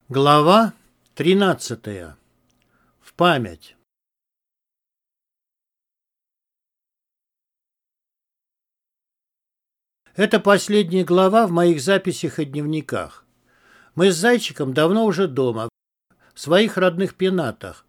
Глава 13. В память. Это последняя глава в моих записях и дневниках. Мы с Зайчиком давно уже дома, в своих родных пенатах.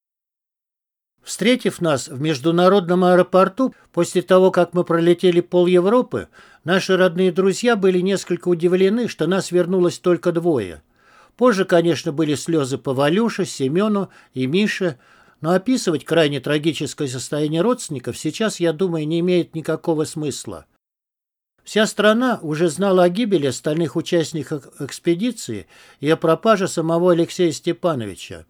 Встретив нас в международном аэропорту, после того, как мы пролетели пол Европы, наши родные друзья были несколько удивлены, что нас вернулось только двое. Позже, конечно, были слезы по Валюше, Семену и Мише, но описывать крайне трагическое состояние родственников сейчас, я думаю, не имеет никакого смысла. Вся страна уже знала о гибели остальных участников экспедиции и о пропаже самого Алексея Степановича.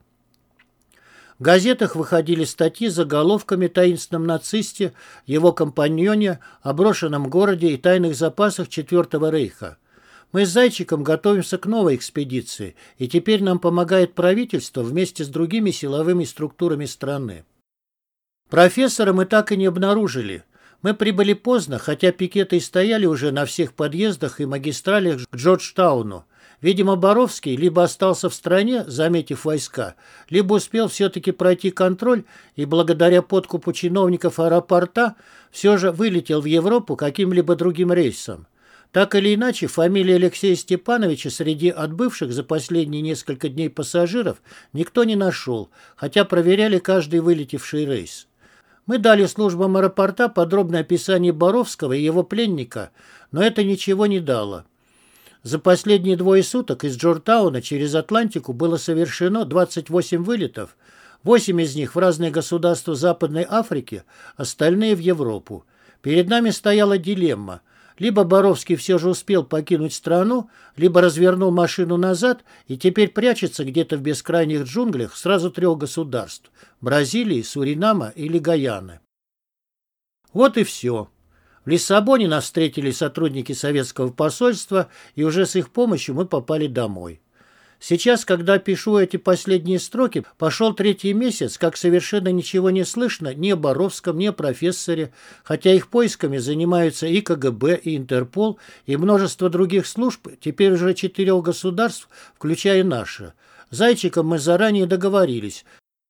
В газетах выходили статьи с заголовками о таинственном нацисте, его компаньоне, о брошенном городе и тайных запасах Четвертого рейха. Мы с Зайчиком готовимся к новой экспедиции, и теперь нам помогает правительство вместе с другими силовыми структурами страны. Профессора мы так и не обнаружили. Мы прибыли поздно, хотя пикеты и стояли уже на всех подъездах и магистралях к Джорджтауну. Видимо, Боровский либо остался в стране, заметив войска, либо успел все-таки пройти контроль и благодаря подкупу чиновников аэропорта все же вылетел в Европу каким-либо другим рейсом. Так или иначе, фамилии Алексея Степановича среди отбывших за последние несколько дней пассажиров никто не нашел, хотя проверяли каждый вылетевший рейс. Мы дали службам аэропорта подробное описание Боровского и его пленника, но это ничего не дало. За последние 2 суток из Джорджтауна через Атлантику было совершено 28 вылетов, 8 из них в разные государства Западной Африки, остальные в Европу. Перед нами стояла дилемма. Либо Боровский все же успел покинуть страну, либо развернул машину назад и теперь прячется где-то в бескрайних джунглях сразу 3 государств – Бразилии, Суринама или Гаяны. Вот и все. В Лиссабоне нас встретили сотрудники советского посольства, и уже с их помощью мы попали домой. Сейчас, когда пишу эти последние строки, пошел 3-й месяц, как совершенно ничего не слышно ни о Боровском, ни о профессоре, хотя их поисками занимаются и КГБ, и Интерпол, и множество других служб, теперь уже 4 государств, включая наше. С Зайчиком мы заранее договорились,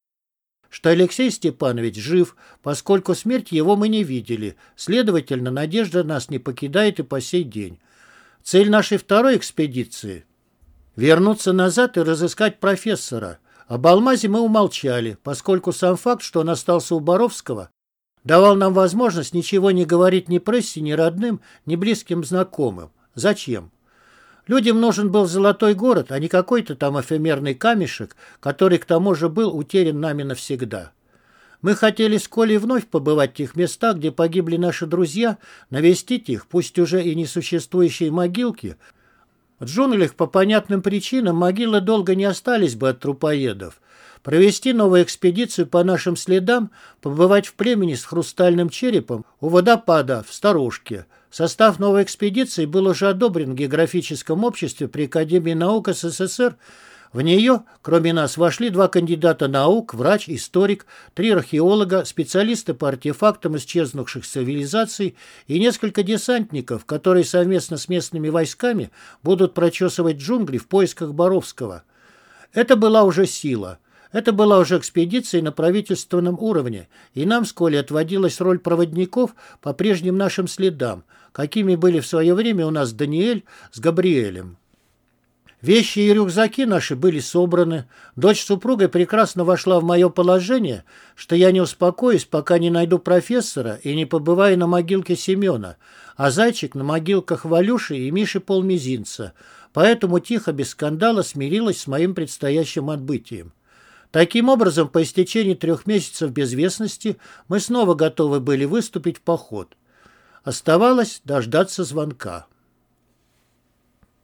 что Алексей Степанович жив, поскольку смерть его мы не видели, следовательно, надежда нас не покидает и по сей день. Цель нашей второй экспедиции – вернуться назад и разыскать профессора. Об Алмазе мы умолчали, поскольку сам факт, что он остался у Боровского, давал нам возможность ничего не говорить ни прессе, ни родным, ни близким знакомым. Зачем? Людям нужен был золотой город, а не какой-то там эфемерный камешек, который к тому же был утерян нами навсегда. Мы хотели с Колей вновь побывать в тех местах, где погибли наши друзья, навестить их, пусть уже и несуществующие могилки. В джунглях по понятным причинам могилы долго не остались бы от трупоедов. Провести новую экспедицию по нашим следам, побывать в племени с хрустальным черепом у водопада в Старушке. Состав новой экспедиции был уже одобрен в географическом обществе при Академии наук СССР. В нее, кроме нас, вошли 2 кандидата наук, врач, историк, 3 археолога, специалисты по артефактам исчезнувших цивилизаций и несколько десантников, которые совместно с местными войсками будут прочесывать джунгли в поисках Боровского. Это была уже сила. Это была уже экспедиция на правительственном уровне, и нам с Колей отводилась роль проводников по прежним нашим следам, какими были в свое время у нас Даниэль с Габриэлем. Вещи и рюкзаки наши были собраны. Дочь с супругой прекрасно вошла в мое положение, что я не успокоюсь, пока не найду профессора и не побываю на могилке Семена, а Зайчик на могилках Валюши и Миши полмизинца. Поэтому тихо, без скандала, смирилась с моим предстоящим отбытием. Таким образом, по истечении 3 месяцев безвестности мы снова готовы были выступить в поход. Оставалось дождаться звонка.